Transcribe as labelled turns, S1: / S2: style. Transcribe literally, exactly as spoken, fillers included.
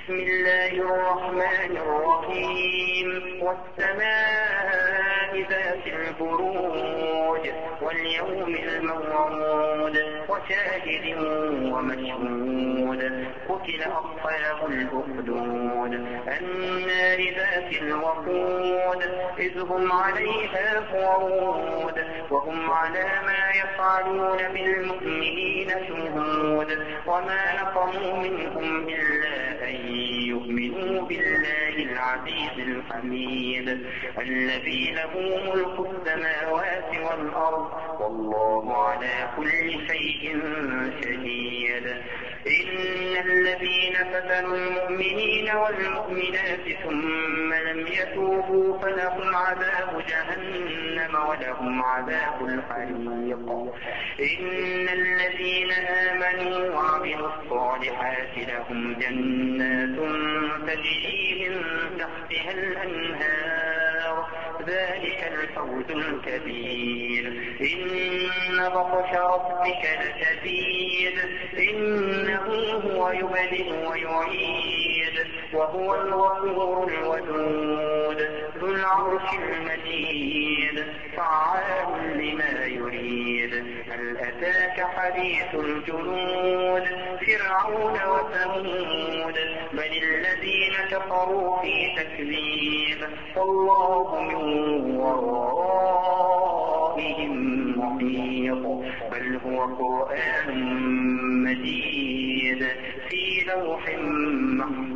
S1: بسم الله الرحمن الرحيم والسماء ذات البروج واليوم الموعود وشاهد ومشهود قتل أصحاب الأخدود النار ذات الوقود إذ هم عليها قعود وهم على ما يفعلون بالمؤمنين شهود وما نقموا منهم إلا أن يؤمنوا بالله العزيز الحميد الذي له ملك السماوات والأرض والله على كل شيء شهيد إن الذين فتنوا المؤمنين والمؤمنات ثم لم يتوبوا فلهم عذاب جهنم ولهم عذاب الحريق إن الذين آمنوا وعملوا الصالحات لهم جنات تجري من تحتها الأنهار ذلك الفوز الكبير إن بطش ربك لشديد إنه هو يبدئ ويعيد وهو الغفور الودود ذو العرش المجيد فعال لما يريد هل أتاك حديث الجنود فرعون وثمود بل الذين كفروا في تكذيب والله من ورائهم محيط بل هو قرآن مجيد في لوح محفوظ